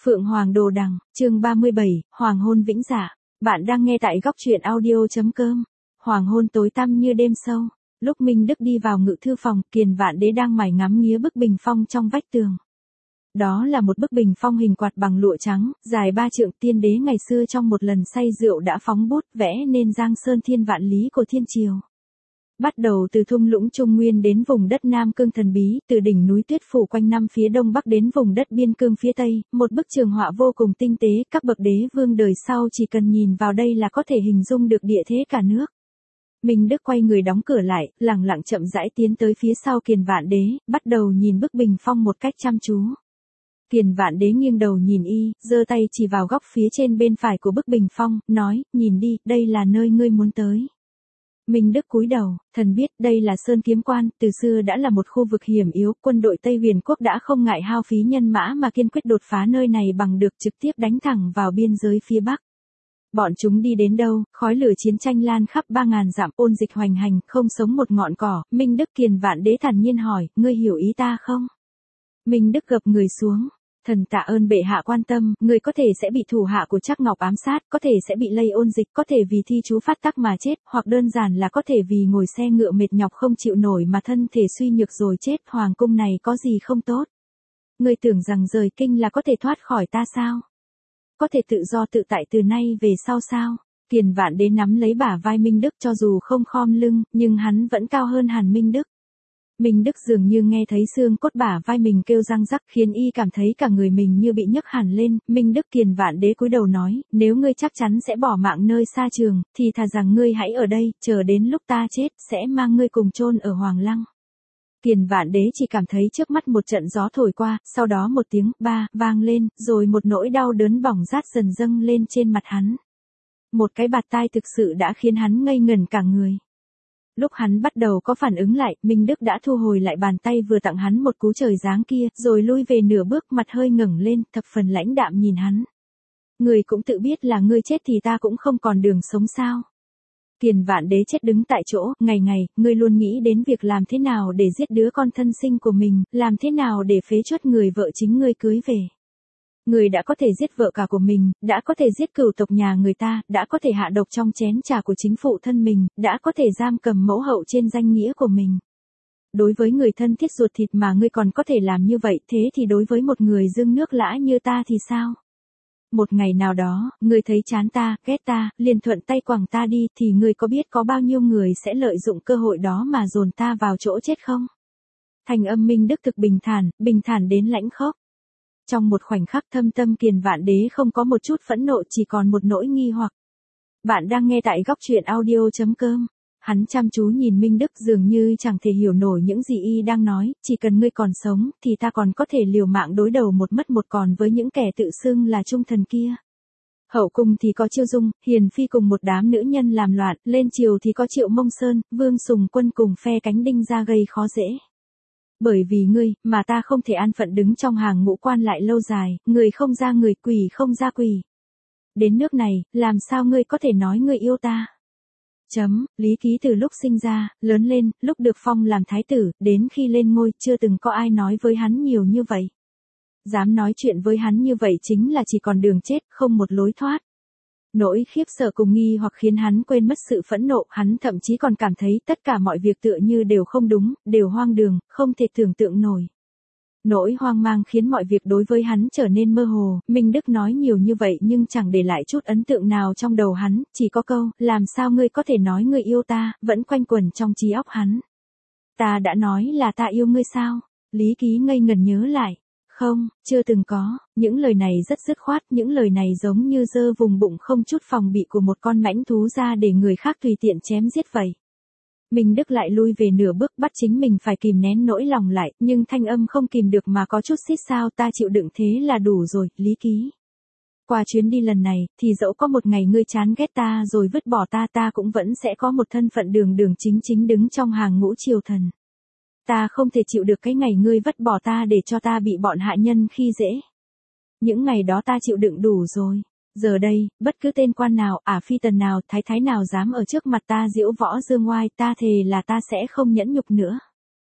Phượng Hoàng Đồ Đằng, chương 37, Hoàng hôn vĩnh dạ. Bạn đang nghe tại góc truyện audio.com. Hoàng hôn tối tăm như đêm sâu. Lúc Minh Đức đi vào ngự thư phòng, Kiền Vạn Đế đang mải ngắm nghía bức bình phong trong vách tường. Đó là một bức bình phong hình quạt bằng lụa trắng, dài 3 trượng. Tiên đế ngày xưa trong một lần say rượu đã phóng bút vẽ nên giang sơn thiên vạn lý của thiên triều. Bắt đầu từ thung lũng Trung Nguyên đến vùng đất Nam Cương thần bí, từ đỉnh núi tuyết phủ quanh năm phía đông bắc đến vùng đất biên cương phía tây, một bức trường họa vô cùng tinh tế, các bậc đế vương đời sau chỉ cần nhìn vào đây là có thể hình dung được địa thế cả nước. Minh Đức quay người đóng cửa lại, lẳng lặng chậm rãi tiến tới phía sau Kiền Vạn Đế, bắt đầu nhìn bức bình phong một cách chăm chú. Kiền Vạn Đế nghiêng đầu nhìn y, giơ tay chỉ vào góc phía trên bên phải của bức bình phong, nói, nhìn đi, đây là nơi ngươi muốn tới. Minh Đức cúi đầu, thần biết đây là Sơn Kiếm Quan, từ xưa đã là một khu vực hiểm yếu, quân đội Tây Huyền Quốc đã không ngại hao phí nhân mã mà kiên quyết đột phá nơi này bằng được trực tiếp đánh thẳng vào biên giới phía Bắc. Bọn chúng đi đến đâu, khói lửa chiến tranh lan khắp 3.000 dặm, ôn dịch hoành hành, không sống một ngọn cỏ. Minh Đức Kiền Vạn Đế thản nhiên hỏi, ngươi hiểu ý ta không? Minh Đức gập người xuống. Thần tạ ơn bệ hạ quan tâm, người có thể sẽ bị thủ hạ của Trác Ngọc ám sát, có thể sẽ bị lây ôn dịch, có thể vì thi chú phát tắc mà chết, hoặc đơn giản là có thể vì ngồi xe ngựa mệt nhọc không chịu nổi mà thân thể suy nhược rồi chết. Hoàng cung này có gì không tốt? Người tưởng rằng rời kinh là có thể thoát khỏi ta sao? Có thể tự do tự tại từ nay về sau sao? Kiền Vạn Đế nắm lấy bả vai Minh Đức, cho dù không khom lưng, nhưng hắn vẫn cao hơn hẳn Minh Đức. Minh Đức dường như nghe thấy xương cốt bả vai mình kêu răng rắc, khiến y cảm thấy cả người mình như bị nhấc hẳn lên. Minh Đức Kiền Vạn Đế cúi đầu nói, nếu ngươi chắc chắn sẽ bỏ mạng nơi xa trường, thì thà rằng ngươi hãy ở đây, chờ đến lúc ta chết, sẽ mang ngươi cùng chôn ở Hoàng Lăng. Kiền Vạn Đế chỉ cảm thấy trước mắt một trận gió thổi qua, sau đó một tiếng ba vang lên, rồi một nỗi đau đớn bỏng rát dần dâng lên trên mặt hắn. Một cái bạt tai thực sự đã khiến hắn ngây ngẩn cả người. Lúc hắn bắt đầu có phản ứng lại, Minh Đức đã thu hồi lại bàn tay vừa tặng hắn một cú trời giáng kia, rồi lui về nửa bước, mặt hơi ngẩng lên, thập phần lãnh đạm nhìn hắn. Ngươi cũng tự biết là ngươi chết thì ta cũng không còn đường sống sao? Kiền Vạn Đế chết đứng tại chỗ, ngày ngày, ngươi luôn nghĩ đến việc làm thế nào để giết đứa con thân sinh của mình, làm thế nào để phế truất người vợ chính ngươi cưới về. Người đã có thể giết vợ cả của mình, đã có thể giết cửu tộc nhà người ta, đã có thể hạ độc trong chén trà của chính phụ thân mình, đã có thể giam cầm mẫu hậu trên danh nghĩa của mình. Đối với người thân thiết ruột thịt mà ngươi còn có thể làm như vậy, thế thì đối với một người dưng nước lã như ta thì sao? Một ngày nào đó, ngươi thấy chán ta, ghét ta, liền thuận tay quẳng ta đi, thì ngươi có biết có bao nhiêu người sẽ lợi dụng cơ hội đó mà dồn ta vào chỗ chết không? Thành âm Minh Đức thực bình thản đến lãnh khốc. Trong một khoảnh khắc thâm tâm Kiền Vạn Đế không có một chút phẫn nộ, chỉ còn một nỗi nghi hoặc. Bạn đang nghe tại góc truyện audio.com. Hắn chăm chú nhìn Minh Đức dường như chẳng thể hiểu nổi những gì y đang nói, chỉ cần ngươi còn sống, thì ta còn có thể liều mạng đối đầu một mất một còn với những kẻ tự xưng là trung thần kia. Hậu cung thì có Chiêu Dung, Hiền Phi cùng một đám nữ nhân làm loạn, lên triều thì có Triệu Mông Sơn, Vương Sùng Quân cùng phe cánh đinh ra gây khó dễ. Bởi vì ngươi, mà ta không thể an phận đứng trong hàng ngũ quan lại lâu dài, người không ra người, quỷ không ra quỷ. Đến nước này, làm sao ngươi có thể nói ngươi yêu ta? Lý Ký từ lúc sinh ra, lớn lên, lúc được phong làm thái tử, đến khi lên ngôi, chưa từng có ai nói với hắn nhiều như vậy. Dám nói chuyện với hắn như vậy chính là chỉ còn đường chết, không một lối thoát. Nỗi khiếp sợ cùng nghi hoặc khiến hắn quên mất sự phẫn nộ, hắn thậm chí còn cảm thấy tất cả mọi việc tựa như đều không đúng, đều hoang đường, không thể tưởng tượng nổi. Nỗi hoang mang khiến mọi việc đối với hắn trở nên mơ hồ. Minh Đức nói nhiều như vậy nhưng chẳng để lại chút ấn tượng nào trong đầu hắn, chỉ có câu, làm sao ngươi có thể nói ngươi yêu ta, vẫn quanh quẩn trong trí óc hắn. Ta đã nói là ta yêu ngươi sao? Lý Ký ngây ngần nhớ lại. Không, chưa từng có. Những lời này rất dứt khoát, những lời này giống như giơ vùng bụng không chút phòng bị của một con mãnh thú ra để người khác tùy tiện chém giết vậy. Minh Đức lại lui về nửa bước, bắt chính mình phải kìm nén nỗi lòng lại, nhưng thanh âm không kìm được mà có chút xít sao, ta chịu đựng thế là đủ rồi, Lý Ký. Qua chuyến đi lần này, thì dẫu có một ngày ngươi chán ghét ta rồi vứt bỏ ta, ta cũng vẫn sẽ có một thân phận đường chính đứng trong hàng ngũ triều thần. Ta không thể chịu được cái ngày ngươi vứt bỏ ta để cho ta bị bọn hạ nhân khi dễ. Những ngày đó ta chịu đựng đủ rồi. Giờ đây, bất cứ tên quan nào, phi tần nào, thái nào dám ở trước mặt ta giễu võ dương oai, ta thề là ta sẽ không nhẫn nhục nữa.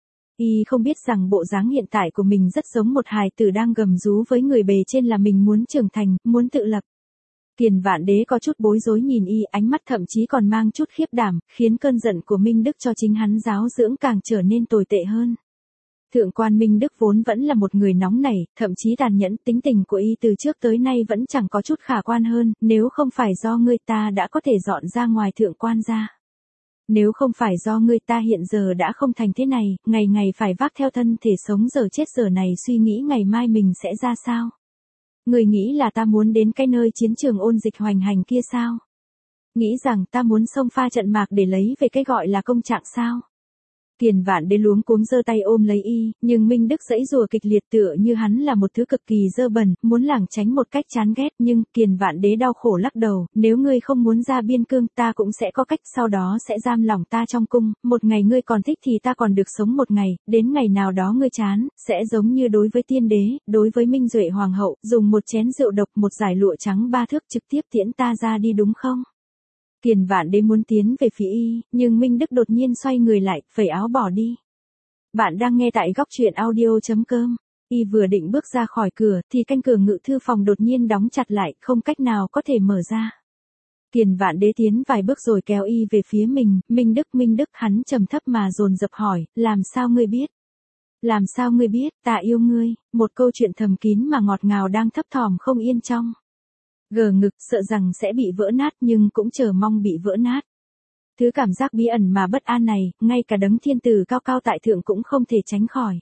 Y không biết rằng bộ dáng hiện tại của mình rất giống một hài tử đang gầm rú với người bề trên là mình muốn trưởng thành, muốn tự lập. Kiền Vạn Đế có chút bối rối nhìn Y, ánh mắt thậm chí còn mang chút khiếp đảm, khiến cơn giận của Minh Đức cho chính hắn giáo dưỡng càng trở nên tồi tệ hơn. Thượng quan Minh Đức vốn vẫn là một người nóng nảy, thậm chí tàn nhẫn, tính tình của Y từ trước tới nay vẫn chẳng có chút khả quan hơn, nếu không phải do ngươi ta đã có thể dọn ra ngoài thượng quan ra. Nếu không phải do ngươi ta hiện giờ đã không thành thế này, ngày ngày phải vác theo thân thể sống giờ chết giờ này suy nghĩ ngày mai mình sẽ ra sao. Ngươi nghĩ là ta muốn đến cái nơi chiến trường ôn dịch hoành hành kia sao? Nghĩ rằng ta muốn xông pha trận mạc để lấy về cái gọi là công trạng sao? Kiền Vạn Đế luống cuống giơ tay ôm lấy Y, nhưng Minh Đức giãy giụa kịch liệt tựa như hắn là một thứ cực kỳ dơ bẩn, muốn lảng tránh một cách chán ghét, nhưng Kiền Vạn Đế đau khổ lắc đầu, nếu ngươi không muốn ra biên cương, ta cũng sẽ có cách, sau đó sẽ giam lỏng ta trong cung, một ngày ngươi còn thích thì ta còn được sống một ngày, đến ngày nào đó ngươi chán, sẽ giống như đối với tiên đế, đối với Minh Duệ hoàng hậu, dùng một chén rượu độc, một dải lụa trắng 3 thước trực tiếp tiễn ta ra đi đúng không? Kiền Vạn Đế muốn tiến về phía Y, nhưng Minh Đức đột nhiên xoay người lại, phẩy áo bỏ đi. Bạn đang nghe tại góc truyện audio.com. Y vừa định bước ra khỏi cửa, thì cánh cửa ngự thư phòng đột nhiên đóng chặt lại, không cách nào có thể mở ra. Kiền Vạn Đế tiến vài bước rồi kéo Y về phía mình, Minh Đức, hắn trầm thấp mà dồn dập hỏi, làm sao ngươi biết? Làm sao ngươi biết, ta yêu ngươi, một câu chuyện thầm kín mà ngọt ngào đang thấp thỏm không yên trong. Gờ ngực, sợ rằng sẽ bị vỡ nát nhưng cũng chờ mong bị vỡ nát. Thứ cảm giác bí ẩn mà bất an này, ngay cả đấng thiên tử cao cao tại thượng cũng không thể tránh khỏi.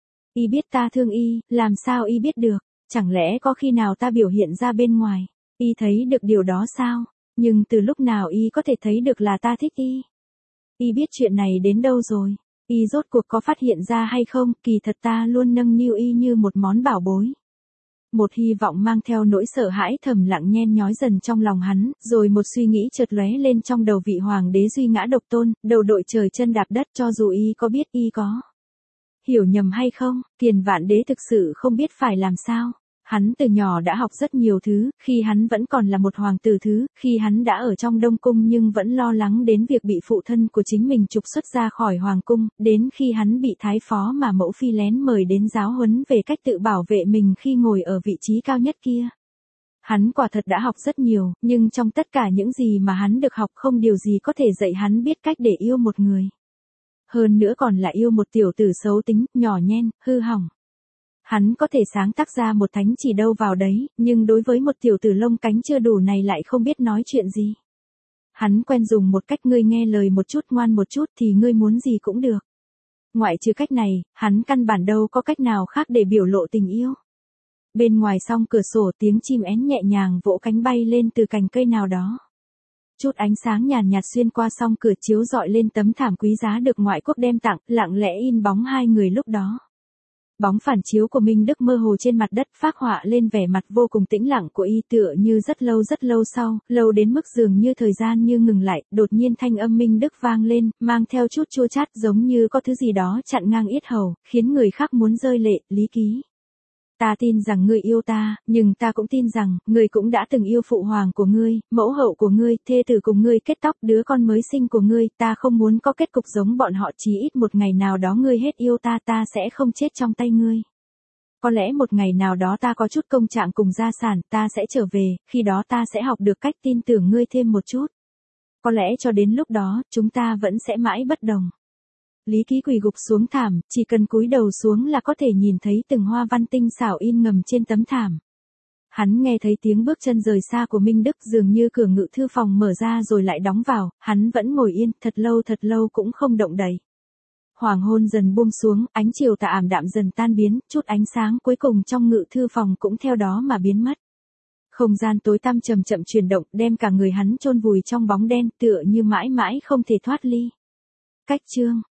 Y biết ta thương Y, làm sao Y biết được, chẳng lẽ có khi nào ta biểu hiện ra bên ngoài, Y thấy được điều đó sao, nhưng từ lúc nào Y có thể thấy được là ta thích Y. Y biết chuyện này đến đâu rồi, Y rốt cuộc có phát hiện ra hay không, kỳ thật ta luôn nâng niu Y như một món bảo bối. Một hy vọng mang theo nỗi sợ hãi thầm lặng nhen nhói dần trong lòng hắn, rồi một suy nghĩ chợt lóe lên trong đầu vị hoàng đế duy ngã độc tôn, đầu đội trời chân đạp đất, cho dù Y có biết Y có hiểu nhầm hay không, Kiền Vạn Đế thực sự không biết phải làm sao. Hắn từ nhỏ đã học rất nhiều thứ, khi hắn vẫn còn là một hoàng tử khi hắn đã ở trong Đông Cung nhưng vẫn lo lắng đến việc bị phụ thân của chính mình trục xuất ra khỏi hoàng cung, đến khi hắn bị thái phó mà mẫu phi lén mời đến giáo huấn về cách tự bảo vệ mình khi ngồi ở vị trí cao nhất kia. Hắn quả thật đã học rất nhiều, nhưng trong tất cả những gì mà hắn được học không điều gì có thể dạy hắn biết cách để yêu một người. Hơn nữa còn là yêu một tiểu tử xấu tính, nhỏ nhen, hư hỏng. Hắn có thể sáng tác ra một thánh chỉ đâu vào đấy, nhưng đối với một tiểu tử lông cánh chưa đủ này lại không biết nói chuyện gì. Hắn quen dùng một cách ngươi nghe lời một chút ngoan một chút thì ngươi muốn gì cũng được. Ngoại trừ cách này, hắn căn bản đâu có cách nào khác để biểu lộ tình yêu. Bên ngoài song cửa sổ tiếng chim én nhẹ nhàng vỗ cánh bay lên từ cành cây nào đó. Chút ánh sáng nhàn nhạt xuyên qua song cửa chiếu rọi lên tấm thảm quý giá được ngoại quốc đem tặng, lặng lẽ in bóng hai người lúc đó. Bóng phản chiếu của Minh Đức mơ hồ trên mặt đất phác họa lên vẻ mặt vô cùng tĩnh lặng của Y tựa như rất lâu sau, lâu đến mức dường như thời gian như ngừng lại, đột nhiên thanh âm Minh Đức vang lên, mang theo chút chua chát giống như có thứ gì đó chặn ngang yết hầu, khiến người khác muốn rơi lệ, Lý Ký. Ta tin rằng ngươi yêu ta, nhưng ta cũng tin rằng, ngươi cũng đã từng yêu phụ hoàng của ngươi, mẫu hậu của ngươi, thê tử cùng ngươi kết tóc, đứa con mới sinh của ngươi, ta không muốn có kết cục giống bọn họ, chí ít một ngày nào đó ngươi hết yêu ta, ta sẽ không chết trong tay ngươi. Có lẽ một ngày nào đó ta có chút công trạng cùng gia sản, ta sẽ trở về, khi đó ta sẽ học được cách tin tưởng ngươi thêm một chút. Có lẽ cho đến lúc đó, chúng ta vẫn sẽ mãi bất đồng. Lý Ký quỳ gục xuống thảm, chỉ cần cúi đầu xuống là có thể nhìn thấy từng hoa văn tinh xảo in ngầm trên tấm thảm. Hắn nghe thấy tiếng bước chân rời xa của Minh Đức, dường như cửa ngự thư phòng mở ra rồi lại đóng vào, hắn vẫn ngồi yên, thật lâu cũng không động đậy. Hoàng hôn dần buông xuống, ánh chiều tà ảm đạm dần tan biến, chút ánh sáng cuối cùng trong ngự thư phòng cũng theo đó mà biến mất. Không gian tối tăm chậm chậm chuyển động, đem cả người hắn chôn vùi trong bóng đen, tựa như mãi mãi không thể thoát ly. Cách chương